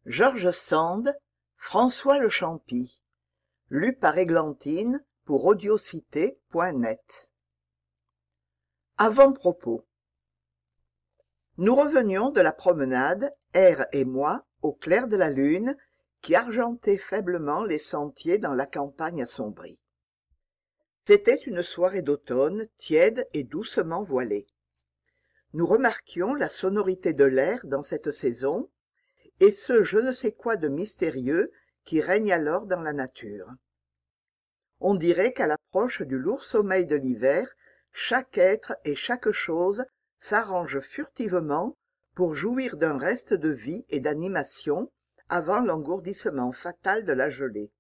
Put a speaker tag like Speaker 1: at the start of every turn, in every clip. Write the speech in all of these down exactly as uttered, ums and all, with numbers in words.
Speaker 1: George Sand, François Le Champy. Lu par Églantine pour audiocité point net. Avant-propos. Nous revenions de la promenade, R et moi, au clair de la lune, qui argentait faiblement les sentiers dans la campagne assombrie. C'était une soirée d'automne, tiède et doucement voilée. Nous remarquions la sonorité de l'air dans cette saison, et ce je ne sais quoi de mystérieux qui règne alors dans la nature. On dirait qu'à l'approche du lourd sommeil de l'hiver, chaque être et chaque chose s'arrange furtivement pour jouir d'un reste de vie et d'animation avant l'engourdissement fatal de la gelée.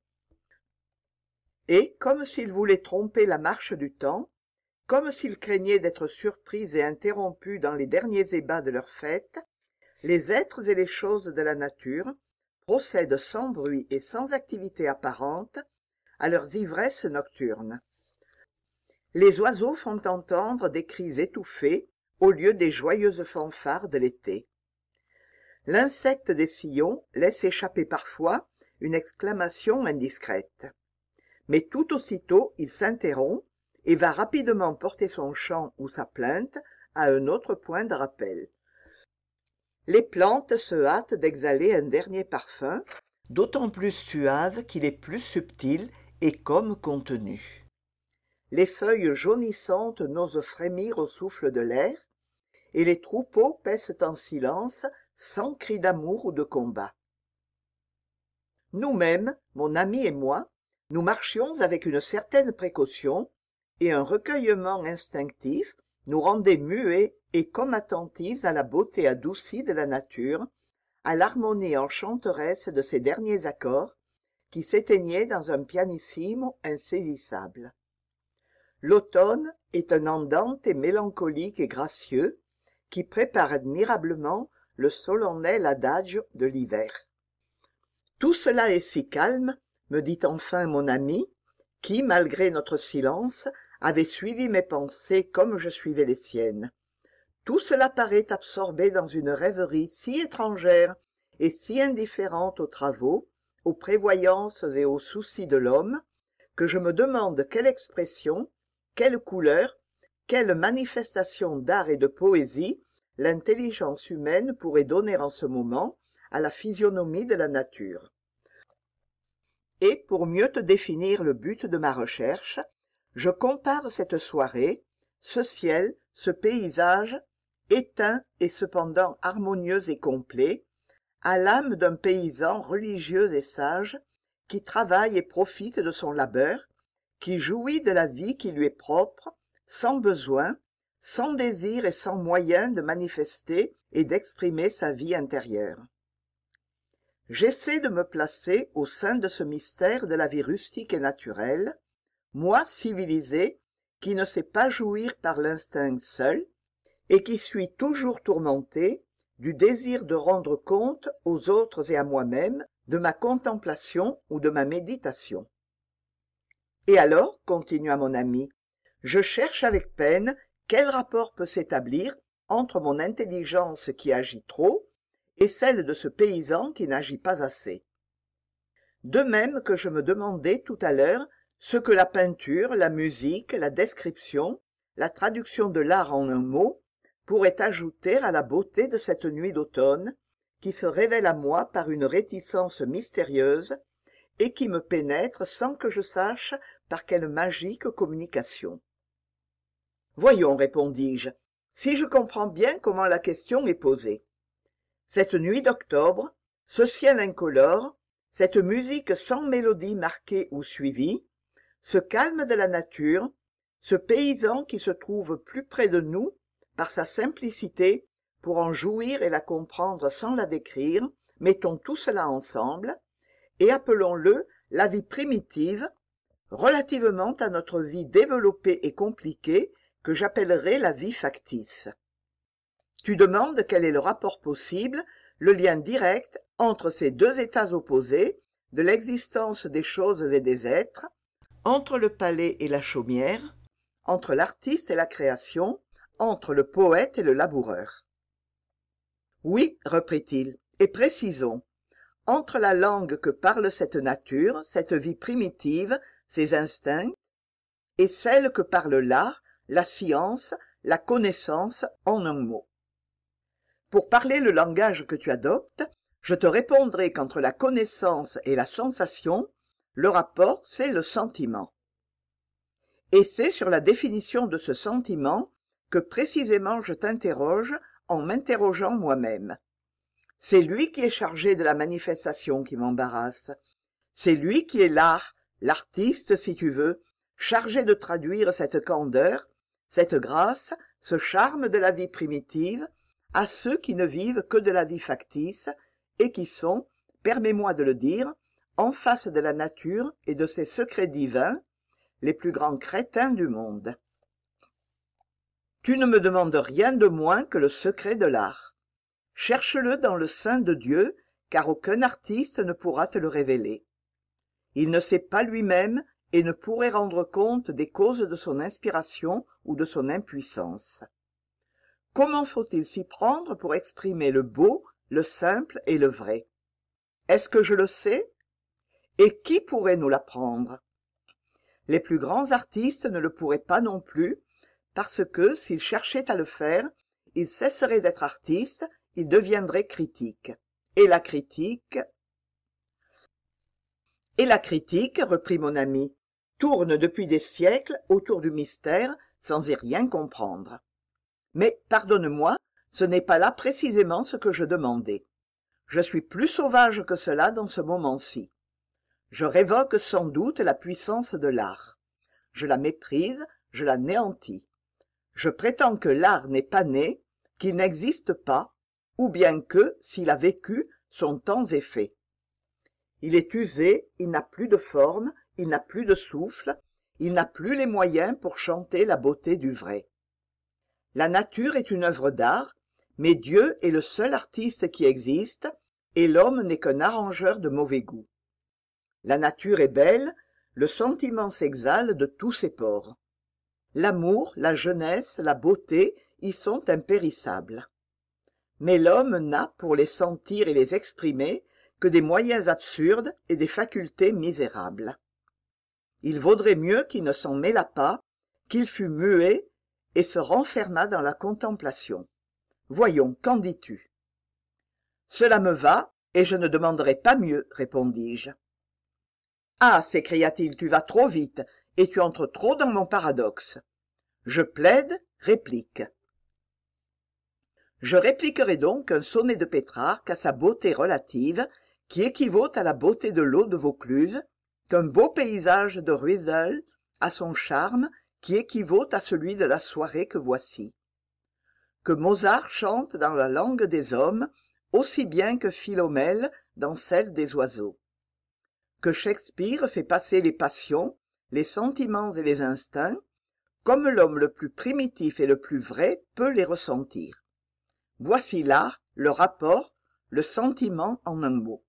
Speaker 1: Et, comme s'ils voulaient tromper la marche du temps, comme s'ils craignaient d'être surpris et interrompus dans les derniers ébats de leur fête, les êtres et les choses de la nature procèdent sans bruit et sans activité apparente à leurs ivresses nocturnes. Les oiseaux font entendre des cris étouffés au lieu des joyeuses fanfares de l'été. L'insecte des sillons laisse échapper parfois une exclamation indiscrète. Mais tout aussitôt il s'interrompt et va rapidement porter son chant ou sa plainte à un autre point de rappel. Les plantes se hâtent d'exhaler un dernier parfum, d'autant plus suave qu'il est plus subtil et comme contenu. Les feuilles jaunissantes n'osent frémir au souffle de l'air, et les troupeaux paissent en silence, sans cri d'amour ou de combat. Nous-mêmes, mon ami et moi, nous marchions avec une certaine précaution, et un recueillement instinctif nous rendait muets et comme attentifs à la beauté adoucie de la nature, à l'harmonie enchanteresse de ses derniers accords, qui s'éteignaient dans un pianissimo insaisissable. L'automne est un andante mélancolique et gracieux, qui prépare admirablement le solennel adagio de l'hiver. Tout cela est si calme, me dit enfin mon ami, qui, malgré notre silence, avait suivi mes pensées comme je suivais les siennes. Tout cela paraît absorbé dans une rêverie si étrangère et si indifférente aux travaux, aux prévoyances et aux soucis de l'homme, que je me demande quelle expression, quelle couleur, quelle manifestation d'art et de poésie l'intelligence humaine pourrait donner en ce moment à la physionomie de la nature. Et pour mieux te définir le but de ma recherche, je compare cette soirée, ce ciel, ce paysage, éteint et cependant harmonieux et complet, à l'âme d'un paysan religieux et sage, qui travaille et profite de son labeur, qui jouit de la vie qui lui est propre, sans besoin, sans désir et sans moyen de manifester et d'exprimer sa vie intérieure. J'essaie de me placer au sein de ce mystère de la vie rustique et naturelle, moi civilisé, qui ne sais pas jouir par l'instinct seul, et qui suis toujours tourmenté du désir de rendre compte aux autres et à moi-même de ma contemplation ou de ma méditation. Et alors, continua mon ami, je cherche avec peine quel rapport peut s'établir entre mon intelligence qui agit trop et celle de ce paysan qui n'agit pas assez. De même que je me demandais tout à l'heure ce que la peinture, la musique, la description, la traduction de l'art en un mot pourraient ajouter à la beauté de cette nuit d'automne, qui se révèle à moi par une réticence mystérieuse et qui me pénètre sans que je sache par quelle magique communication. Voyons, répondis-je, si je comprends bien comment la question est posée. Cette nuit d'octobre, ce ciel incolore, cette musique sans mélodie marquée ou suivie, ce calme de la nature, ce paysan qui se trouve plus près de nous par sa simplicité pour en jouir et la comprendre sans la décrire, mettons tout cela ensemble, et appelons-le la vie primitive, relativement à notre vie développée et compliquée que j'appellerais la vie factice. Tu demandes quel est le rapport possible, le lien direct entre ces deux états opposés de l'existence des choses et des êtres, entre le palais et la chaumière, entre l'artiste et la création, entre le poète et le laboureur. Oui, reprit-il, et précisons. entre la langue que parle cette nature, cette vie primitive, ces instincts, et celle que parle l'art, la science, la connaissance, en un mot. Pour parler le langage que tu adoptes, je te répondrai qu'entre la connaissance et la sensation, le rapport, c'est le sentiment. Et c'est sur la définition de ce sentiment que précisément je t'interroge en m'interrogeant moi-même. C'est lui qui est chargé de la manifestation qui m'embarrasse. C'est lui qui est l'art, l'artiste si tu veux, chargé de traduire cette candeur, cette grâce, ce charme de la vie primitive, à ceux qui ne vivent que de la vie factice, et qui sont, permets-moi de le dire, en face de la nature et de ses secrets divins, les plus grands crétins du monde. Tu ne me demandes rien de moins que le secret de l'art. Cherche-le dans le sein de Dieu, car aucun artiste ne pourra te le révéler. Il ne sait pas lui-même et ne pourrait rendre compte des causes de son inspiration ou de son impuissance. Comment faut-il s'y prendre pour exprimer le beau, le simple et le vrai? Est-ce que je le sais? Et qui pourrait nous l'apprendre? Les plus grands artistes ne le pourraient pas non plus, parce que, s'ils cherchaient à le faire, ils cesseraient d'être artistes, ils deviendraient critiques. Et la critique... Et la critique, reprit mon ami, tourne depuis des siècles autour du mystère sans y rien comprendre. Mais, pardonne-moi, ce n'est pas là précisément ce que je demandais. Je suis plus sauvage que cela dans ce moment-ci. Je révoque sans doute la puissance de l'art. Je la méprise, je la néantis. Je prétends que l'art n'est pas né, qu'il n'existe pas, ou bien que, s'il a vécu, son temps est fait. Il est usé, il n'a plus de forme, il n'a plus de souffle, il n'a plus les moyens pour chanter la beauté du vrai. La nature est une œuvre d'art, mais Dieu est le seul artiste qui existe, et l'homme n'est qu'un arrangeur de mauvais goût. La nature est belle, le sentiment s'exhale de tous ses pores. L'amour, la jeunesse, la beauté y sont impérissables. Mais l'homme n'a, pour les sentir et les exprimer, que des moyens absurdes et des facultés misérables. Il vaudrait mieux qu'il ne s'en mêlât pas, qu'il fût muet et se renfermât dans la contemplation. Voyons, qu'en dis-tu? Cela me va, et je ne demanderai pas mieux, répondis-je. Ah, s'écria-t-il, tu vas trop vite, et tu entres trop dans mon paradoxe. Je plaide, réplique. Je répliquerai donc un sonnet de Pétrarque à sa beauté relative, qui équivaut à la beauté de l'eau de Vaucluse, qu'un beau paysage de ruisseaux à son charme, qui équivaut à celui de la soirée que voici. Que Mozart chante dans la langue des hommes, aussi bien que Philomèle dans celle des oiseaux. Que Shakespeare fait passer les passions, les sentiments et les instincts, comme l'homme le plus primitif et le plus vrai peut les ressentir. Voici l'art, le rapport, le sentiment en un mot.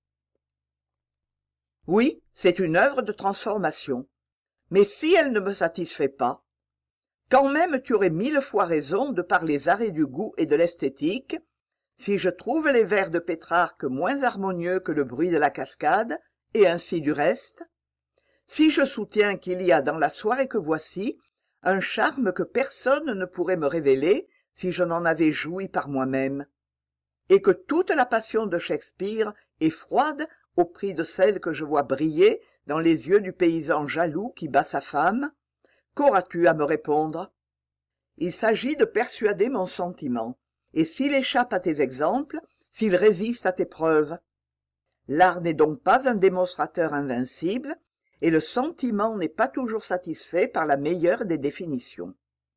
Speaker 1: Oui, c'est une œuvre de transformation. Mais si elle ne me satisfait pas, quand même tu aurais mille fois raison de par les arrêts du goût et de l'esthétique, si je trouve les vers de Pétrarque moins harmonieux que le bruit de la cascade, et ainsi du reste, si je soutiens qu'il y a dans la soirée que voici un charme que personne ne pourrait me révéler si je n'en avais joui par moi-même, et que toute la passion de Shakespeare est froide au prix de celle que je vois briller dans les yeux du paysan jaloux qui bat sa femme, qu'auras-tu à me répondre? Il s'agit de persuader mon sentiment, et s'il échappe à tes exemples, s'il résiste à tes preuves. L'art n'est donc pas un démonstrateur invincible, et le sentiment n'est pas toujours satisfait par la meilleure des définitions.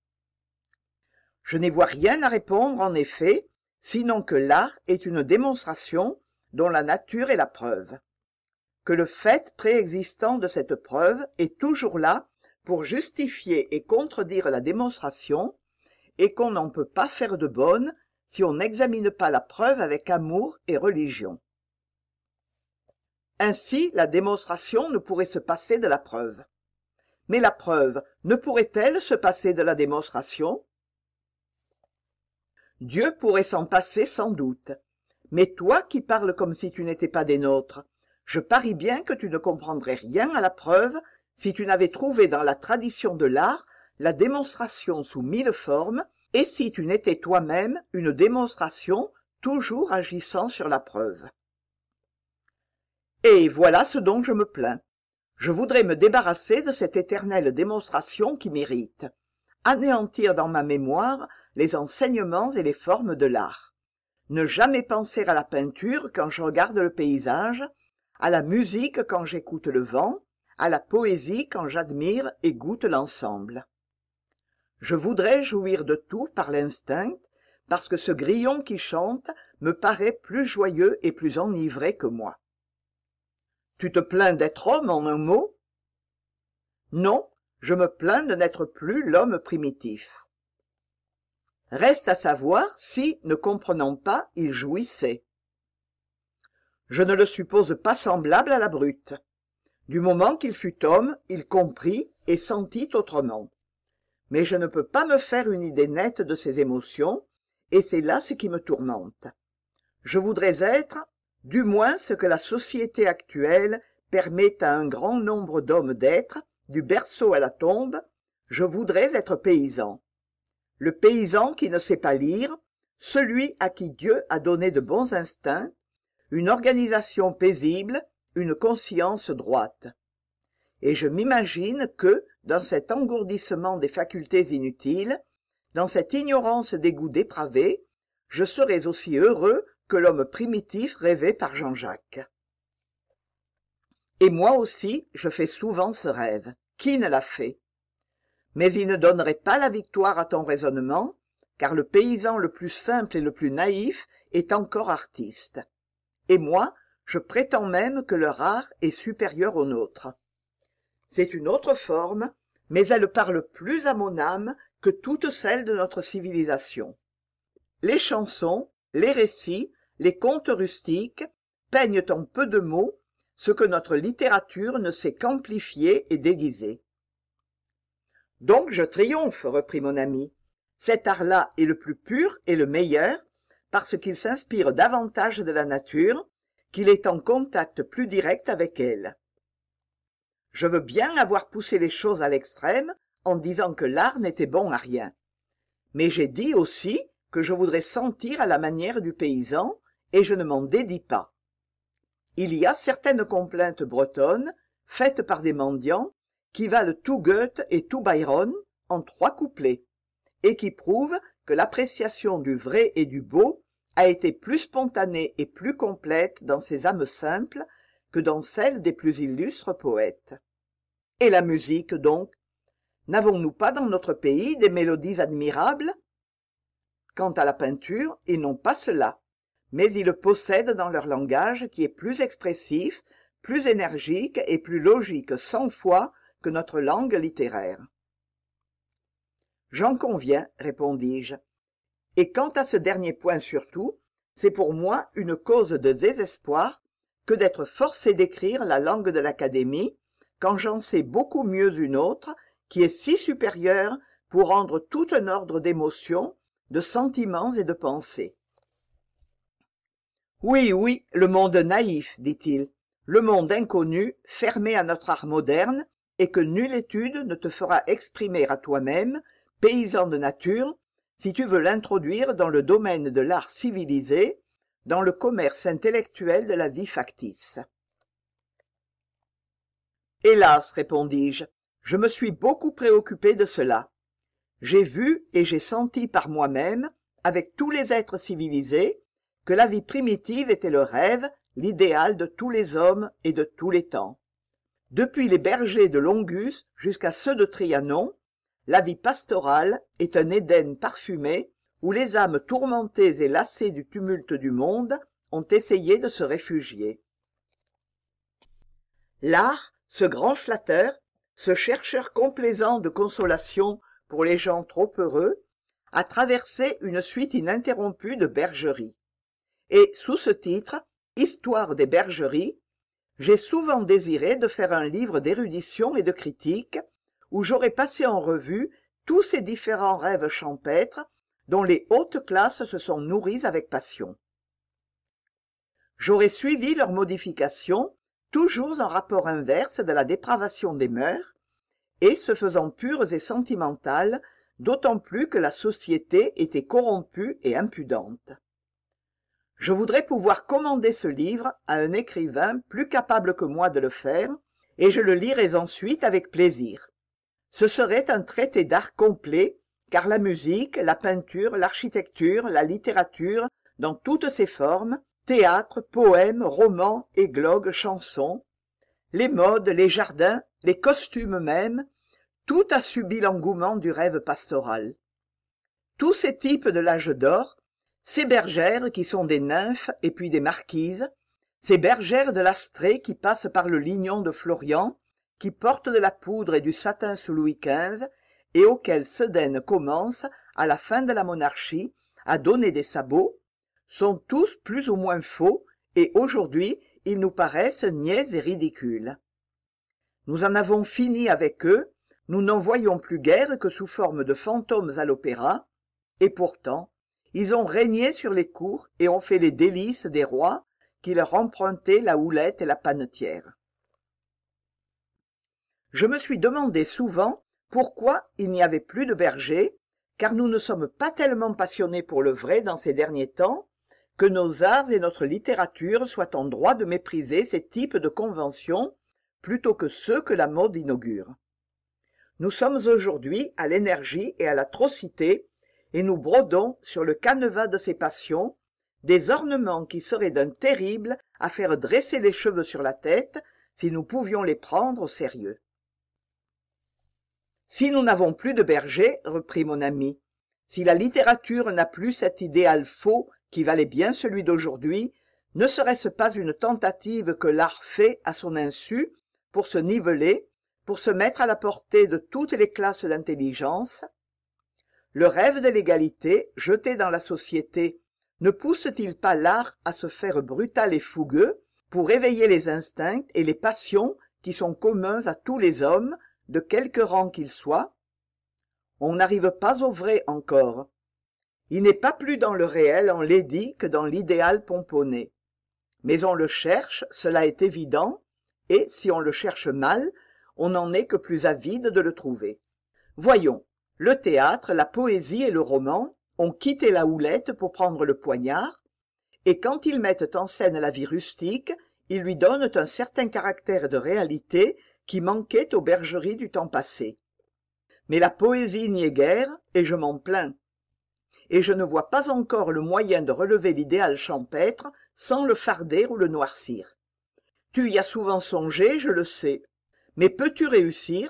Speaker 1: Je n'y vois rien à répondre en effet, sinon que l'art est une démonstration dont la nature est la preuve, que le fait préexistant de cette preuve est toujours là pour justifier et contredire la démonstration, et qu'on n'en peut pas faire de bonne si on n'examine pas la preuve avec amour et religion. Ainsi, la démonstration ne pourrait se passer de la preuve. Mais la preuve ne pourrait-elle se passer de la démonstration? Dieu pourrait s'en passer sans doute, Mais toi qui parles comme si tu n'étais pas des nôtres, je parie bien que tu ne comprendrais rien à la preuve si tu n'avais trouvé dans la tradition de l'art la démonstration sous mille formes, et si tu n'étais toi-même une démonstration toujours agissant sur la preuve. Et voilà ce dont je me plains. Je voudrais me débarrasser de cette éternelle démonstration qui m'irrite, anéantir dans ma mémoire les enseignements et les formes de l'art, ne jamais penser à la peinture quand je regarde le paysage, à la musique quand j'écoute le vent, à la poésie quand j'admire et goûte l'ensemble. Je voudrais jouir de tout par l'instinct, parce que ce grillon qui chante me paraît plus joyeux et plus enivré que moi. Tu te plains d'être homme en un mot? Non, je me plains de n'être plus l'homme primitif. Reste à savoir si, ne comprenant pas, il jouissait. Je ne le suppose pas semblable à la brute. Du moment qu'il fut homme, il comprit et sentit autrement. Mais je ne peux pas me faire une idée nette de ses émotions, et c'est là ce qui me tourmente. Je voudrais être, du moins ce que la société actuelle permet à un grand nombre d'hommes d'être, du berceau à la tombe, je voudrais être paysan. Le paysan qui ne sait pas lire, celui à qui Dieu a donné de bons instincts, une organisation paisible, une conscience droite. Et je m'imagine que, dans cet engourdissement des facultés inutiles, dans cette ignorance des goûts dépravés, je serais aussi heureux que l'homme primitif rêvé par Jean-Jacques. Et moi aussi, je fais souvent ce rêve. Qui ne l'a fait? Mais il ne donnerait pas la victoire à ton raisonnement, car le paysan le plus simple et le plus naïf est encore artiste. Et moi, je prétends même que leur art est supérieur au nôtre. C'est une autre forme, mais elle parle plus à mon âme que toutes celles de notre civilisation. Les chansons, les récits, les contes rustiques peignent en peu de mots ce que notre littérature ne sait qu'amplifier et déguiser. Donc je triomphe, reprit mon ami. Cet art-là est le plus pur et le meilleur, parce qu'il s'inspire davantage de la nature, qu'il est en contact plus direct avec elle. Je veux bien avoir poussé les choses à l'extrême en disant que l'art n'était bon à rien. Mais j'ai dit aussi que je voudrais sentir à la manière du paysan, et je ne m'en dédis pas. Il y a certaines complaintes bretonnes, faites par des mendiants, qui valent tout Goethe et tout Byron en trois couplets, et qui prouvent que l'appréciation du vrai et du beau a été plus spontanée et plus complète dans ces âmes simples que dans celles des plus illustres poètes. Et la musique, donc? N'avons-nous pas dans notre pays des mélodies admirables? Quant à la peinture, ils n'ont pas cela, mais ils le possèdent dans leur langage qui est plus expressif, plus énergique et plus logique cent fois que notre langue littéraire. J'en conviens, répondis-je. Et quant à ce dernier point surtout, c'est pour moi une cause de désespoir que d'être forcé d'écrire la langue de l'Académie, quand j'en sais beaucoup mieux une autre, qui est si supérieure pour rendre tout un ordre d'émotions, de sentiments et de pensées. Oui, oui, le monde naïf, dit-il, le monde inconnu, fermé à notre art moderne, et que nulle étude ne te fera exprimer à toi-même, paysan de nature, si tu veux l'introduire dans le domaine de l'art civilisé, dans le commerce intellectuel de la vie factice. Hélas, répondis-je, je me suis beaucoup préoccupé de cela. J'ai vu et j'ai senti par moi-même, avec tous les êtres civilisés, que la vie primitive était le rêve, l'idéal de tous les hommes et de tous les temps. Depuis les bergers de Longus jusqu'à ceux de Trianon, la vie pastorale est un Éden parfumé où les âmes tourmentées et lassées du tumulte du monde ont essayé de se réfugier. L'art, ce grand flatteur, ce chercheur complaisant de consolation pour les gens trop heureux, a traversé une suite ininterrompue de bergeries. Et sous ce titre, Histoire des bergeries, j'ai souvent désiré de faire un livre d'érudition et de critique, où j'aurais passé en revue tous ces différents rêves champêtres dont les hautes classes se sont nourries avec passion. J'aurais suivi leurs modifications, toujours en rapport inverse de la dépravation des mœurs, et se faisant pures et sentimentales, d'autant plus que la société était corrompue et impudente. Je voudrais pouvoir commander ce livre à un écrivain plus capable que moi de le faire, et je le lirais ensuite avec plaisir. Ce serait un traité d'art complet, car la musique, la peinture, l'architecture, la littérature, dans toutes ses formes, théâtre, poèmes, romans, églogues, chansons, les modes, les jardins, les costumes même, tout a subi l'engouement du rêve pastoral. Tous ces types de l'âge d'or, ces bergères qui sont des nymphes et puis des marquises, ces bergères de l'Astrée qui passent par le Lignon de Florian, qui portent de la poudre et du satin sous Louis quinze, et auxquelles Sedaine commence, à la fin de la monarchie, à donner des sabots, sont tous plus ou moins faux, et aujourd'hui ils nous paraissent niais et ridicules. Nous en avons fini avec eux, nous n'en voyons plus guère que sous forme de fantômes à l'opéra, et pourtant, ils ont régné sur les cours et ont fait les délices des rois qui leur empruntaient la houlette et la panetière. Je me suis demandé souvent pourquoi il n'y avait plus de bergers, car nous ne sommes pas tellement passionnés pour le vrai dans ces derniers temps, que nos arts et notre littérature soient en droit de mépriser ces types de conventions plutôt que ceux que la mode inaugure. Nous sommes aujourd'hui à l'énergie et à l'atrocité, et nous brodons sur le canevas de ces passions des ornements qui seraient d'un terrible à faire dresser les cheveux sur la tête si nous pouvions les prendre au sérieux. Si nous n'avons plus de berger, reprit mon ami, si la littérature n'a plus cet idéal faux qui valait bien celui d'aujourd'hui, ne serait-ce pas une tentative que l'art fait à son insu pour se niveler, pour se mettre à la portée de toutes les classes d'intelligence? Le rêve de l'égalité, jeté dans la société, ne pousse-t-il pas l'art à se faire brutal et fougueux pour éveiller les instincts et les passions qui sont communs à tous les hommes, de quelque rang qu'ils soient? On n'arrive pas au vrai encore. Il n'est pas plus dans le réel enlaidi que dans l'idéal pomponné. Mais on le cherche, cela est évident, et si on le cherche mal, on n'en est que plus avide de le trouver. Voyons, le théâtre, la poésie et le roman ont quitté la houlette pour prendre le poignard, et quand ils mettent en scène la vie rustique, ils lui donnent un certain caractère de réalité qui manquait aux bergeries du temps passé. Mais la poésie n'y est guère, et je m'en plains. Et je ne vois pas encore le moyen de relever l'idéal champêtre sans le farder ou le noircir. Tu y as souvent songé, je le sais, mais peux-tu réussir?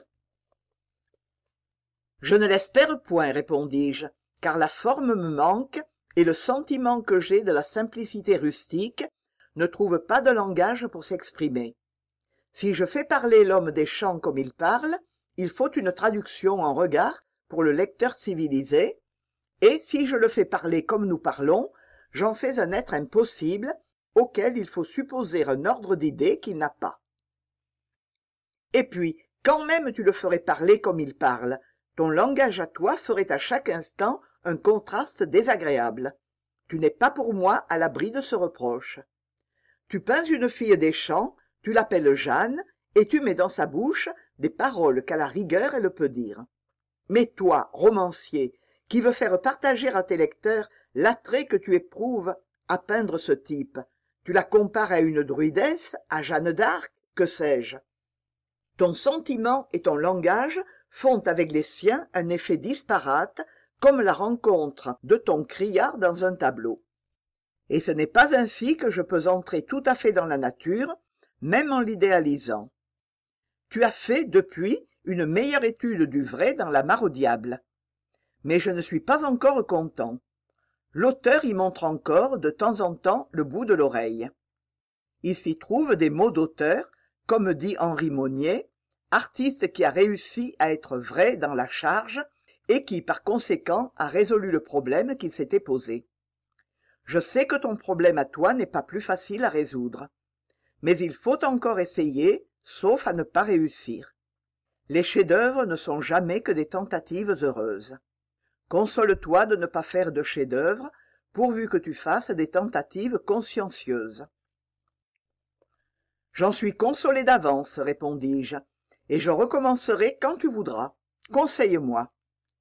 Speaker 1: Je ne l'espère point, répondis-je, car la forme me manque, et le sentiment que j'ai de la simplicité rustique ne trouve pas de langage pour s'exprimer. Si je fais parler l'homme des champs comme il parle, il faut une traduction en regard pour le lecteur civilisé, et si je le fais parler comme nous parlons, j'en fais un être impossible, auquel il faut supposer un ordre d'idées qu'il n'a pas. Et puis, quand même tu le ferais parler comme il parle, ton langage à toi ferait à chaque instant un contraste désagréable. Tu n'es pas pour moi à l'abri de ce reproche. Tu peins une fille des champs, tu l'appelles Jeanne, et tu mets dans sa bouche des paroles qu'à la rigueur elle peut dire. Mais toi, romancier, qui veux faire partager à tes lecteurs l'attrait que tu éprouves à peindre ce type, tu la compares à une druidesse, à Jeanne d'Arc, que sais-je? Ton sentiment et ton langage font avec les siens un effet disparate, comme la rencontre de ton criard dans un tableau. Et ce n'est pas ainsi que je peux entrer tout à fait dans la nature, même en l'idéalisant. Tu as fait, depuis, une meilleure étude du vrai dans la mare au diable. Mais je ne suis pas encore content. L'auteur y montre encore, de temps en temps, le bout de l'oreille. Il s'y trouve des mots d'auteur, comme dit Henri Monnier, artiste qui a réussi à être vrai dans la charge et qui, par conséquent, a résolu le problème qu'il s'était posé. Je sais que ton problème à toi n'est pas plus facile à résoudre. Mais il faut encore essayer, sauf à ne pas réussir. Les chefs-d'œuvre ne sont jamais que des tentatives heureuses. Console-toi de ne pas faire de chefs-d'œuvre, pourvu que tu fasses des tentatives consciencieuses. J'en suis consolé d'avance, répondis-je, et je recommencerai quand tu voudras. Conseille-moi.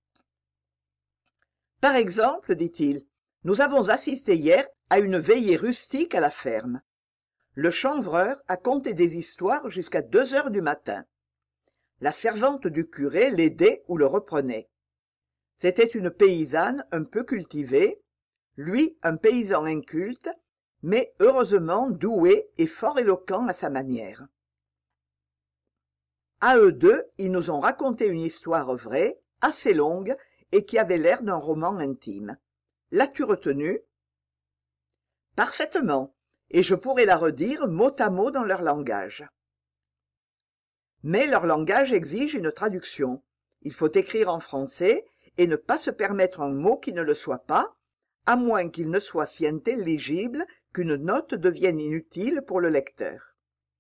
Speaker 1: Par exemple, dit-il, nous avons assisté hier à une veillée rustique à la ferme. Le chanvreur a conté des histoires jusqu'à deux heures du matin. La servante du curé l'aidait ou le reprenait. C'était une paysanne un peu cultivée, lui un paysan inculte, mais heureusement doué et fort éloquent à sa manière. À eux deux, ils nous ont raconté une histoire vraie, assez longue, et qui avait l'air d'un roman intime. L'as-tu retenue? Parfaitement, et je pourrais la redire mot à mot dans leur langage. Mais leur langage exige une traduction. Il faut écrire en français et ne pas se permettre un mot qui ne le soit pas, à moins qu'il ne soit si intelligible qu'une note devienne inutile pour le lecteur.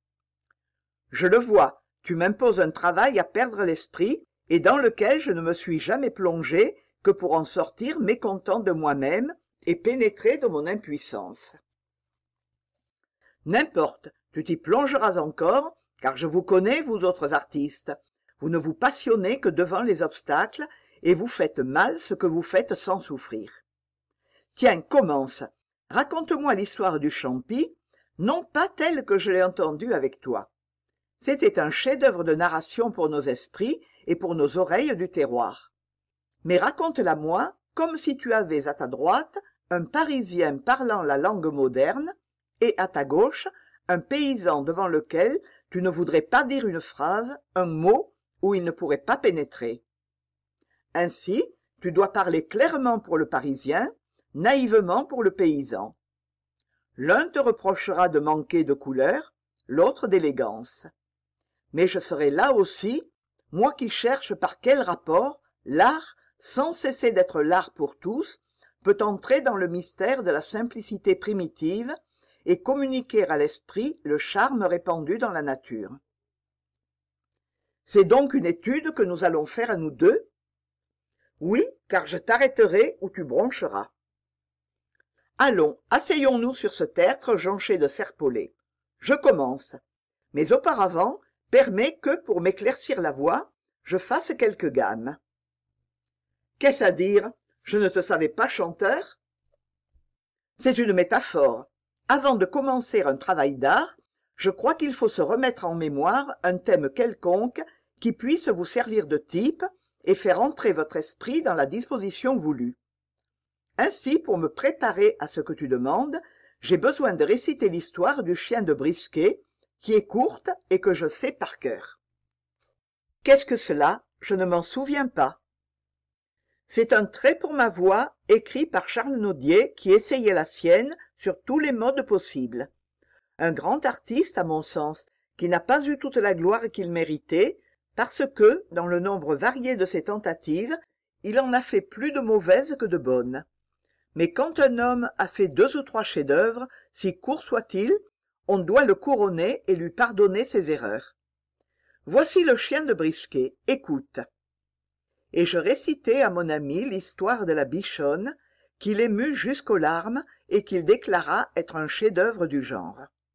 Speaker 1: Je le vois, tu m'imposes un travail à perdre l'esprit et dans lequel je ne me suis jamais plongé que pour en sortir mécontent de moi-même et pénétré de mon impuissance. N'importe, tu t'y plongeras encore, car je vous connais, vous autres artistes. Vous ne vous passionnez que devant les obstacles, et vous faites mal ce que vous faites sans souffrir. Tiens, commence. Raconte-moi l'histoire du champi, non pas telle que je l'ai entendue avec toi. C'était un chef-d'œuvre de narration pour nos esprits et pour nos oreilles du terroir. Mais raconte-la moi comme si tu avais à ta droite un Parisien parlant la langue moderne, et à ta gauche, un paysan devant lequel tu ne voudrais pas dire une phrase, un mot, où il ne pourrait pas pénétrer. Ainsi, tu dois parler clairement pour le Parisien, naïvement pour le paysan. L'un te reprochera de manquer de couleur, l'autre d'élégance. Mais je serai là aussi, moi qui cherche par quel rapport l'art, sans cesser d'être l'art pour tous, peut entrer dans le mystère de la simplicité primitive et communiquer à l'esprit le charme répandu dans la nature. C'est donc une étude que nous allons faire à nous deux? Oui, car je t'arrêterai où tu broncheras. Allons, asseyons-nous sur ce tertre jonché de serpolets. Je commence. Mais auparavant, permets que, pour m'éclaircir la voix, je fasse quelques gammes. Qu'est-ce à dire? Je ne te savais pas chanteur? C'est une métaphore. Avant de commencer un travail d'art, je crois qu'il faut se remettre en mémoire un thème quelconque qui puisse vous servir de type et faire entrer votre esprit dans la disposition voulue. Ainsi, pour me préparer à ce que tu demandes, j'ai besoin de réciter l'histoire du chien de Brisquet, qui est courte et que je sais par cœur. Qu'est-ce que cela? Je ne m'en souviens pas. C'est un trait pour ma voix écrit par Charles Nodier qui essayait la sienne sur tous les modes possibles. Un grand artiste, à mon sens, qui n'a pas eu toute la gloire qu'il méritait, parce que, dans le nombre varié de ses tentatives, il en a fait plus de mauvaises que de bonnes. Mais quand un homme a fait deux ou trois chefs-d'œuvre, si courts soient-ils, on doit le couronner et lui pardonner ses erreurs. Voici le chien de Brisquet, écoute. Et je récitai à mon ami l'histoire de la bichonne, qu'il émut jusqu'aux larmes et qu'il déclara être un chef-d'œuvre du genre.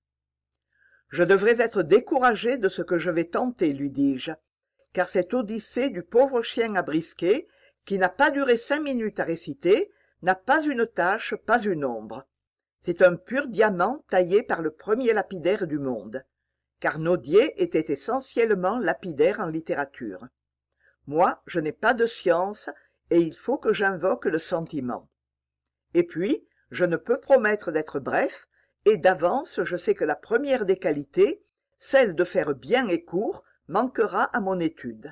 Speaker 1: Je devrais être découragé de ce que je vais tenter, lui dis-je, car cette odyssée du pauvre chien à Brisquet, qui n'a pas duré cinq minutes à réciter, n'a pas une tache, pas une ombre. C'est un pur diamant taillé par le premier lapidaire du monde, car Nodier était essentiellement lapidaire en littérature. Moi, je n'ai pas de science, et il faut que j'invoque le sentiment. Et puis, je ne peux promettre d'être bref, et d'avance je sais que la première des qualités, celle de faire bien et court, manquera à mon étude.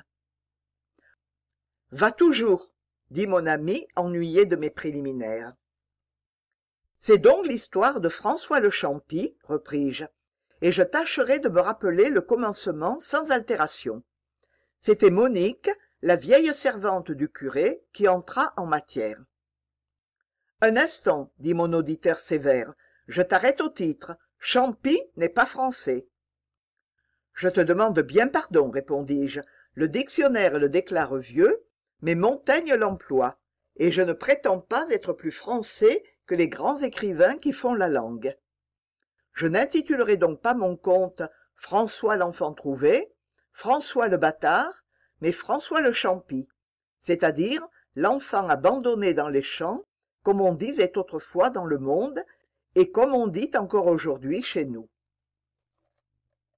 Speaker 1: « Va toujours !» dit mon ami, ennuyé de mes préliminaires. « C'est donc l'histoire de François le Champi, repris-je, et je tâcherai de me rappeler le commencement sans altération. C'était Monique, la vieille servante du curé, qui entra en matière. « Un instant, dit mon auditeur sévère, je t'arrête au titre. Champi n'est pas français. »« Je te demande bien pardon, répondis-je. Le dictionnaire le déclare vieux, mais Montaigne l'emploie, et je ne prétends pas être plus français que les grands écrivains qui font la langue. Je n'intitulerai donc pas mon conte François l'enfant trouvé, François le bâtard, mais François le champi, c'est-à-dire l'enfant abandonné dans les champs, comme on disait autrefois dans le monde, et comme on dit encore aujourd'hui chez nous.